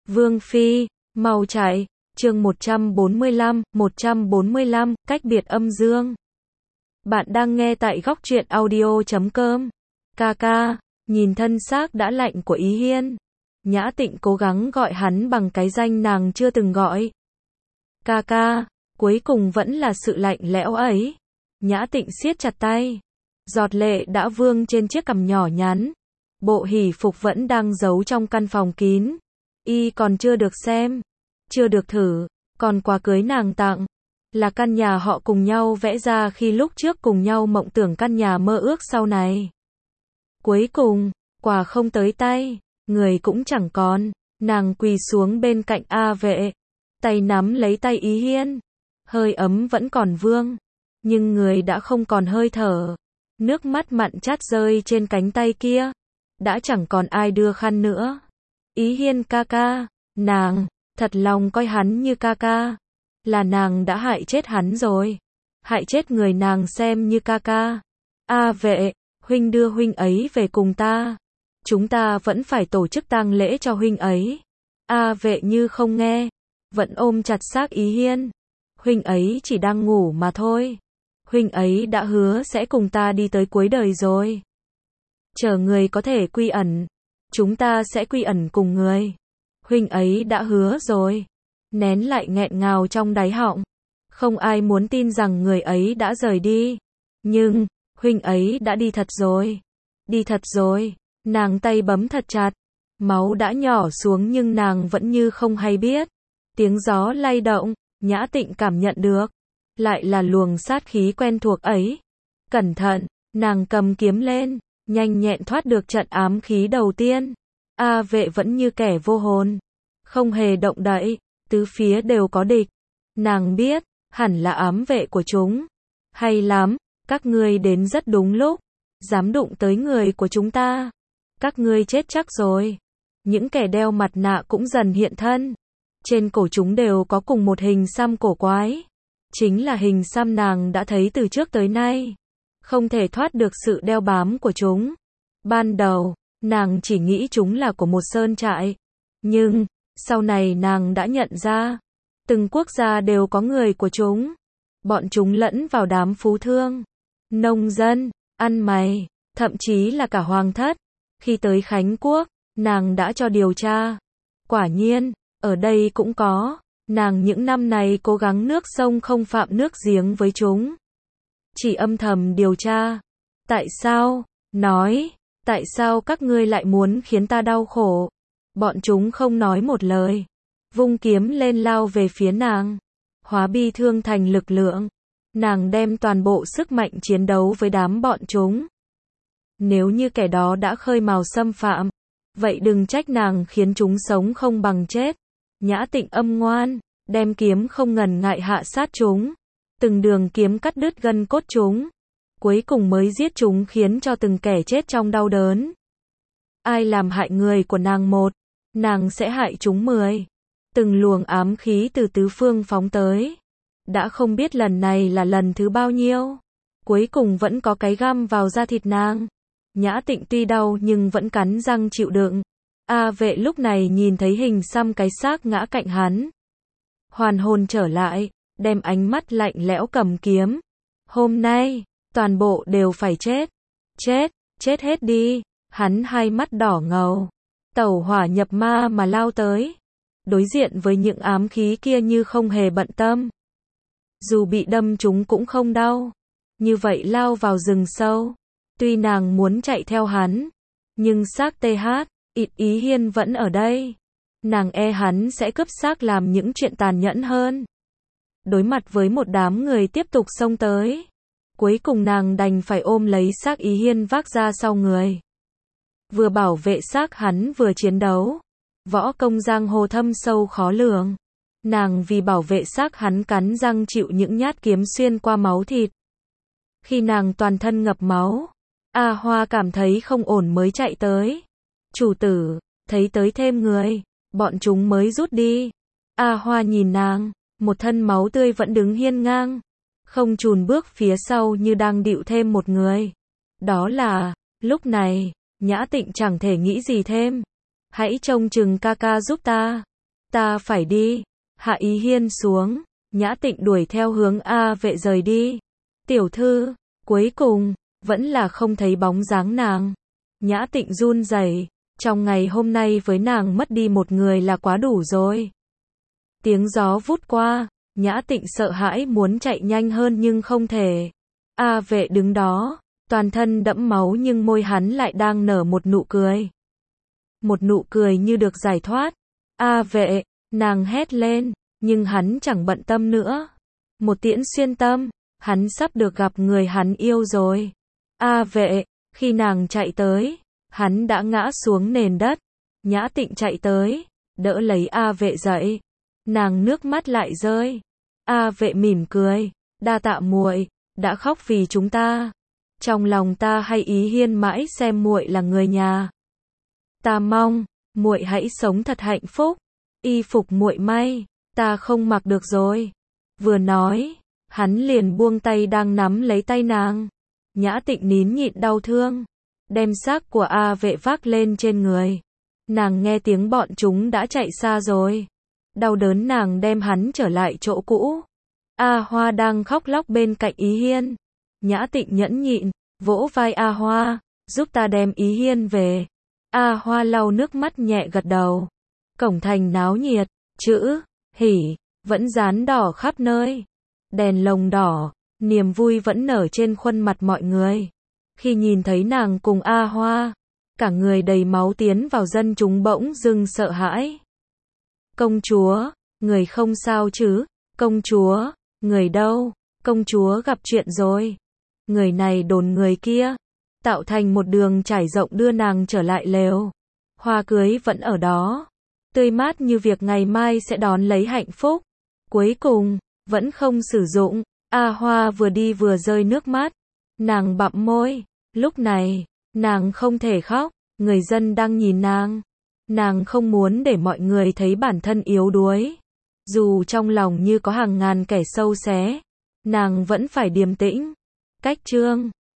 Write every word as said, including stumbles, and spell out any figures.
Vương Phi, mau chạy, chương một trăm bốn mươi lăm, một trăm bốn mươi lăm, cách biệt âm dương. Bạn đang nghe tại góc truyện audio chấm com. Ca ca, nhìn thân xác đã lạnh của Ý Hiên. Nhã Tịnh cố gắng gọi hắn bằng cái danh nàng chưa từng gọi. Ca ca, cuối cùng vẫn là sự lạnh lẽo ấy. Nhã Tịnh siết chặt tay. Giọt lệ đã vương trên chiếc cằm nhỏ nhắn. Bộ hỷ phục vẫn đang giấu trong căn phòng kín. Y còn chưa được xem, chưa được thử, còn quà cưới nàng tặng là căn nhà họ cùng nhau vẽ ra khi lúc trước cùng nhau mộng tưởng căn nhà mơ ước sau này. Cuối cùng, quà không tới tay, người cũng chẳng còn, nàng quỳ xuống bên cạnh A Vệ, tay nắm lấy tay Ý Hiên, hơi ấm vẫn còn vương, nhưng người đã không còn hơi thở, nước mắt mặn chát rơi trên cánh tay kia, đã chẳng còn ai đưa khăn nữa. Ý Hiên ca ca, nàng, thật lòng coi hắn như ca ca, là nàng đã hại chết hắn rồi, hại chết người nàng xem như ca ca. A Vệ, huynh đưa huynh ấy về cùng ta, chúng ta vẫn phải tổ chức tang lễ cho huynh ấy. A Vệ như không nghe, vẫn ôm chặt xác Ý Hiên, huynh ấy chỉ đang ngủ mà thôi, huynh ấy đã hứa sẽ cùng ta đi tới cuối đời rồi. Chờ người có thể quy ẩn, chúng ta sẽ quy ẩn cùng người. Huynh ấy đã hứa rồi. Nén lại nghẹn ngào trong đáy họng. Không ai muốn tin rằng người ấy đã rời đi. Nhưng, huynh ấy đã đi thật rồi. Đi thật rồi. Nàng tay bấm thật chặt. Máu đã nhỏ xuống nhưng nàng vẫn như không hay biết. Tiếng gió lay động, Nhã Tịnh cảm nhận được. Lại là luồng sát khí quen thuộc ấy. Cẩn thận, nàng cầm kiếm lên. Nhanh nhẹn thoát được trận ám khí đầu tiên. A Vệ vẫn như kẻ vô hồn, không hề động đậy, tứ phía đều có địch. Nàng biết, hẳn là ám vệ của chúng. Hay lắm, các ngươi đến rất đúng lúc, dám đụng tới người của chúng ta. Các ngươi chết chắc rồi. Những kẻ đeo mặt nạ cũng dần hiện thân. Trên cổ chúng đều có cùng một hình xăm cổ quái. Chính là hình xăm nàng đã thấy từ trước tới nay. Không thể thoát được sự đeo bám của chúng. Ban đầu, nàng chỉ nghĩ chúng là của một sơn trại. Nhưng, sau này nàng đã nhận ra, từng quốc gia đều có người của chúng. Bọn chúng lẫn vào đám phú thương, nông dân, ăn mày, thậm chí là cả hoàng thất. Khi tới Khánh Quốc, nàng đã cho điều tra. Quả nhiên, ở đây cũng có. Nàng những năm này cố gắng nước sông không phạm nước giếng với chúng. Chỉ âm thầm điều tra. Tại sao? Nói, tại sao các ngươi lại muốn khiến ta đau khổ? Bọn chúng không nói một lời. Vung kiếm lên lao về phía nàng. Hóa bi thương thành lực lượng. Nàng đem toàn bộ sức mạnh chiến đấu với đám bọn chúng. Nếu như kẻ đó đã khơi mào xâm phạm, vậy đừng trách nàng khiến chúng sống không bằng chết. Nhã Tịnh âm ngoan, đem kiếm không ngần ngại hạ sát chúng. Từng đường kiếm cắt đứt gân cốt chúng. Cuối cùng mới giết chúng khiến cho từng kẻ chết trong đau đớn. Ai làm hại người của nàng một, nàng sẽ hại chúng mười. Từng luồng ám khí từ tứ phương phóng tới. Đã không biết lần này là lần thứ bao nhiêu. Cuối cùng vẫn có cái găm vào da thịt nàng. Nhã Tịnh tuy đau nhưng vẫn cắn răng chịu đựng. A Vệ lúc này nhìn thấy hình xăm cái xác ngã cạnh hắn. Hoàn hồn trở lại, đem ánh mắt lạnh lẽo cầm kiếm. Hôm nay, toàn bộ đều phải chết. Chết, chết hết đi. Hắn hai mắt đỏ ngầu. Tẩu hỏa nhập ma mà lao tới. Đối diện với những ám khí kia như không hề bận tâm. Dù bị đâm chúng cũng không đau. Như vậy lao vào rừng sâu. Tuy nàng muốn chạy theo hắn. Nhưng xác tê hát, ịt Ý Hiên vẫn ở đây. Nàng e hắn sẽ cướp xác làm những chuyện tàn nhẫn hơn. Đối mặt với một đám người tiếp tục xông tới. Cuối cùng nàng đành phải ôm lấy xác Ý Hiên vác ra sau người. Vừa bảo vệ xác hắn vừa chiến đấu. Võ công giang hồ thâm sâu khó lường. Nàng vì bảo vệ xác hắn cắn răng chịu những nhát kiếm xuyên qua máu thịt. Khi nàng toàn thân ngập máu, A Hoa cảm thấy không ổn mới chạy tới. Chủ tử, thấy tới thêm người, bọn chúng mới rút đi. A Hoa nhìn nàng, một thân máu tươi vẫn đứng hiên ngang. Không chùn bước phía sau như đang địu thêm một người. Đó là, lúc này, Nhã Tịnh chẳng thể nghĩ gì thêm. Hãy trông chừng ca ca giúp ta. ta phải đi. Hạ Ý Hiên xuống, Nhã Tịnh đuổi theo hướng A Vệ rời đi. Tiểu thư, cuối cùng, vẫn là không thấy bóng dáng nàng. Nhã Tịnh run rẩy, trong ngày hôm nay với nàng mất đi một người là quá đủ rồi. Tiếng gió vút qua, Nhã Tịnh sợ hãi muốn chạy nhanh hơn nhưng không thể. A Vệ đứng đó, toàn thân đẫm máu nhưng môi hắn lại đang nở một nụ cười. Một nụ cười như được giải thoát. A Vệ, nàng hét lên, nhưng hắn chẳng bận tâm nữa. Một tiễn xuyên tâm, hắn sắp được gặp người hắn yêu rồi. A Vệ, khi nàng chạy tới, hắn đã ngã xuống nền đất. Nhã Tịnh chạy tới, đỡ lấy A Vệ dậy. Nàng nước mắt lại rơi. A Vệ mỉm cười, đa tạ muội, đã khóc vì chúng ta. Trong lòng ta hay Ý Hiên mãi xem muội là người nhà. Ta mong muội hãy sống thật hạnh phúc. Y phục muội may, ta không mặc được rồi. Vừa nói, hắn liền buông tay đang nắm lấy tay nàng. Nhã Tịnh nín nhịn đau thương, đem xác của A Vệ vác lên trên người. Nàng nghe tiếng bọn chúng đã chạy xa rồi. Đau đớn nàng đem hắn trở lại chỗ cũ. A Hoa đang khóc lóc bên cạnh Ý Hiên. Nhã Tịnh nhẫn nhịn, vỗ vai A Hoa, giúp ta đem Ý Hiên về. A Hoa lau nước mắt nhẹ gật đầu. Cổng thành náo nhiệt, chữ hỉ vẫn dán đỏ khắp nơi. Đèn lồng đỏ, niềm vui vẫn nở trên khuôn mặt mọi người. Khi nhìn thấy nàng cùng A Hoa, cả người đầy máu tiến vào dân chúng bỗng dưng sợ hãi. Công chúa, người không sao chứ? Công chúa, người đâu? Công chúa gặp chuyện rồi. Người này đồn người kia, tạo thành một đường trải rộng đưa nàng trở lại lều. Hoa cưới vẫn ở đó, tươi mát như việc ngày mai sẽ đón lấy hạnh phúc. Cuối cùng, vẫn không sử dụng. A Hoa vừa đi vừa rơi nước mắt. Nàng bặm môi. Lúc này, nàng không thể khóc. Người dân đang nhìn nàng. Nàng không muốn để mọi người thấy bản thân yếu đuối. Dù trong lòng như có hàng ngàn kẻ sâu xé, nàng vẫn phải điềm tĩnh. Cách chương